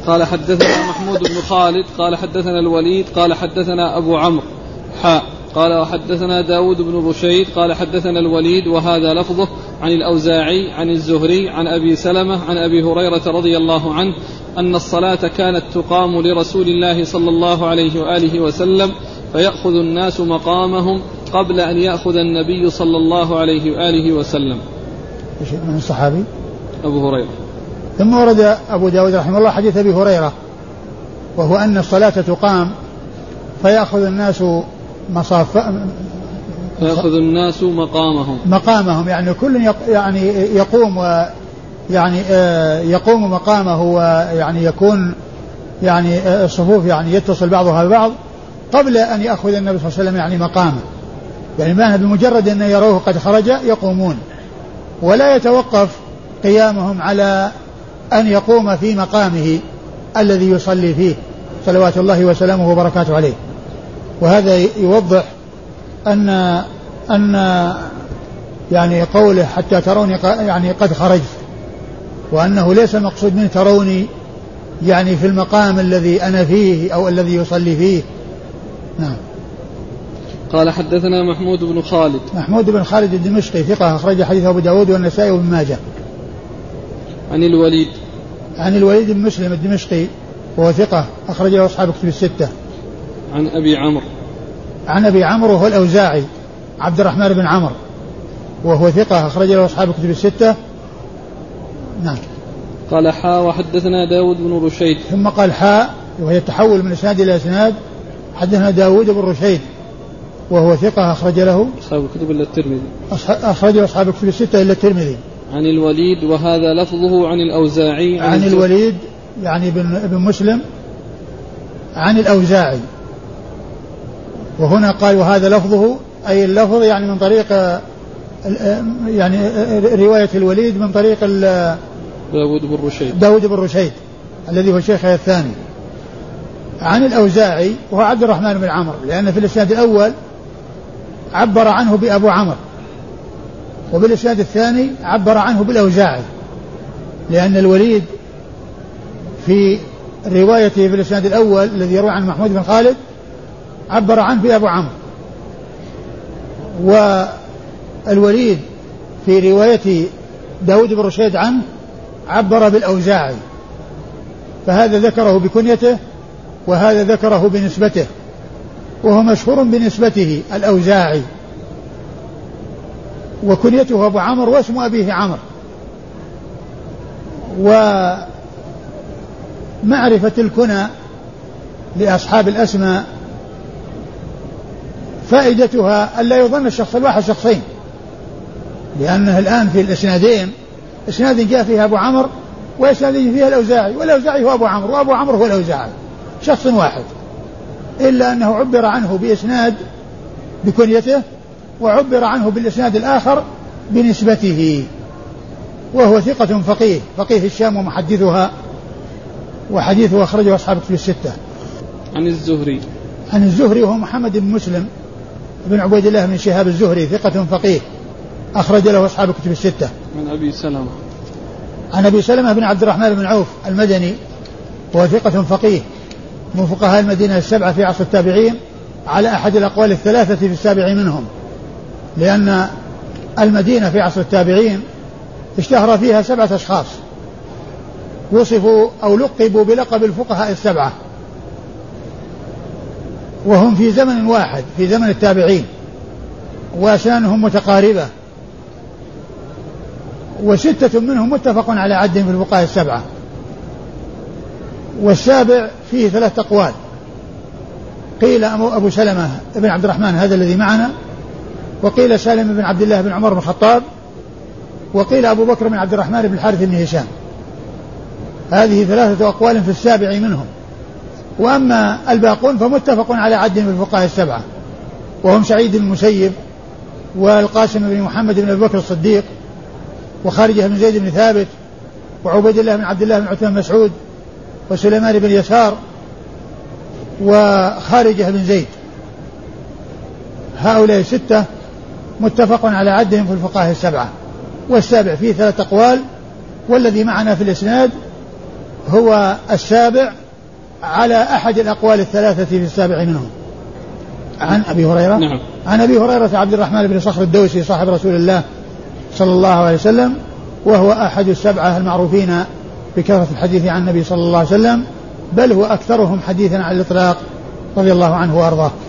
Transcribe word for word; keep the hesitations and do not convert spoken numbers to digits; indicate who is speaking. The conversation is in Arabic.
Speaker 1: قال حدثنا محمود بن خالد قال حدثنا الوليد قال حدثنا أبو عمرو حاء قال وحدثنا داود بن رشيد قال حدثنا الوليد وهذا لفظه عن الأوزاعي عن الزهري عن أبي سلمة عن أبي هريرة رضي الله عنه أن الصلاة كانت تقام لرسول الله صلى الله عليه وآله وسلم فيأخذ الناس مقامهم قبل أن يأخذ النبي صلى الله عليه وآله وسلم.
Speaker 2: من الصحابي
Speaker 1: أبو هريرة.
Speaker 2: ثم ورد أبو داود رحمه الله حديث أبي هريرة وهو أن الصلاة تقام فيأخذ الناس مصاف
Speaker 1: فيأخذ الناس مقامهم
Speaker 2: مقامهم يعني كل يعني يقوم ويعني يقوم مقامه ويعني يكون يعني الصفوف يعني يتصل بعضها ببعض قبل أن يأخذ النبي صلى الله عليه وسلم يعني مقامه. يعني ما بمجرد أن يروه قد خرج يقومون ولا يتوقف قيامهم على أن يقوم في مقامه الذي يصلي فيه صلوات الله وسلامه وبركاته عليه. وهذا يوضح أن أن يعني قوله حتى تروني يعني قد خرجت وأنه ليس المقصود منه تروني يعني في المقام الذي أنا فيه أو الذي يصلي فيه. نعم.
Speaker 1: قال حدثنا محمود بن خالد.
Speaker 2: محمود بن خالد الدمشقي ثقة أخرج حديث أبو داود والنسائي وابن ماجه.
Speaker 1: عن الوليد.
Speaker 2: عن الوليد بن مسلم الدمشقي وهو ثقة أخرج له أصحاب كتب الستة.
Speaker 1: عن أبي عمرو.
Speaker 2: عن أبي عمرو وهو الأوزاعي عبد الرحمن بن عمرو وهو ثقة أخرج له أصحاب كتب الستة. نعم.
Speaker 1: قال حاء وحدثنا داود بن رشيد.
Speaker 2: ثم قال حاء وهي التحول من إسناد إلى إسناد حدثنا داود بن رشيد وهو ثقة أخرج له
Speaker 1: أصحاب الكتب إلا الترمذي.
Speaker 2: أخرج له أصحاب الكتب الستة إلا الترمذي.
Speaker 1: عن الوليد وهذا لفظه عن الأوزاعي.
Speaker 2: عن, عن الوليد يعني بن, بن مسلم عن الأوزاعي وهنا قال وهذا لفظه أي اللفظ يعني من طريق يعني رواية الوليد من طريق
Speaker 1: داود بن رشيد
Speaker 2: داود بن رشيد الذي هو شيخه الثاني. عن الأوزاعي وهو عبد الرحمن بن عمرو لأن في الإسناد الأول عبر عنه بأبو عمرو وبالإسناد الثاني عبر عنه بالأوزاعي لأن الوليد في روايته في الإسناد الأول الذي يروي عن محمود بن خالد عبر عنه بأبو عمرو والوليد في رواية داود بن رشيد عنه عبر بالأوزاعي فهذا ذكره بكنيته وهذا ذكره بنسبته وهو مشهور بنسبته الأوزاعي وكنيته أبو عمرو واسم أبيه عمرو. ومعرفة الكنى لأصحاب الأسماء فائدتها ألا يظن الشخص الواحد شخصين لأنه الآن في الإسنادين إسناد جاء فيها أبو عمرو وإسناد فيها الأوزاعي والأوزاعي هو أبو عمرو وأبو عمرو هو الأوزاعي شخص واحد إلا أنه عبر عنه بإسناد بكنيته وعبر عنه بالإسناد الآخر بنسبته وهو ثقة فقيه فقيه الشام ومحدثها وحديثه أخرجه أصحاب كتب الستة.
Speaker 1: عن الزهري.
Speaker 2: عن الزهري وهو محمد بن مسلم بن عبيد الله بن شهاب الزهري ثقة فقيه أخرج له أصحاب كتب الستة.
Speaker 1: عن أبي سلمة.
Speaker 2: عن أبي سلمة بن عبد الرحمن بن عوف المدني وهو ثقة فقيه من فقهاء المدينة السبعة في عصر التابعين على أحد الأقوال الثلاثة في السابع منهم لأن المدينة في عصر التابعين اشتهر فيها سبعة أشخاص وصفوا أو لقبوا بلقب الفقهاء السبعة وهم في زمن واحد في زمن التابعين وأسنانهم متقاربة وستة منهم متفق على عدهم في الفقهاء السبعة والسابع فيه ثلاث أقوال قيل أبو سلمة بن عبد الرحمن هذا الذي معنا وقيل سالم بن عبد الله بن عمر بن الخطاب وقيل أبو بكر بن عبد الرحمن بن الحارث بن هشام. هذه ثلاثة أقوال في السابع منهم وأما الباقون فمتفق على عدهم في الفقهاء السبعة وهم سعيد بن المسيب والقاسم بن محمد بن أبي بكر الصديق وخارجة بن زيد بن ثابت وعبيد الله بن عبد الله بن عثمان مسعود وسليمان بن يسار وخارجة بن زيد. هؤلاء ستة متفق على عدهم في الفقهاء السبعة والسابع فيه ثلاث أقوال والذي معنا في الإسناد هو السابع على أحد الأقوال الثلاثة في السابع منهم. عن أبي هريرة
Speaker 1: نعم.
Speaker 2: عن أبي هريرة عبد الرحمن بن صخر الدوسي صاحب رسول الله صلى الله عليه وسلم، وهو أحد السبعة المعروفين بكثرة الحديث عن النبي صلى الله عليه وسلم، بل هو أكثرهم حديثا على الإطلاق رضي الله عنه وأرضاه.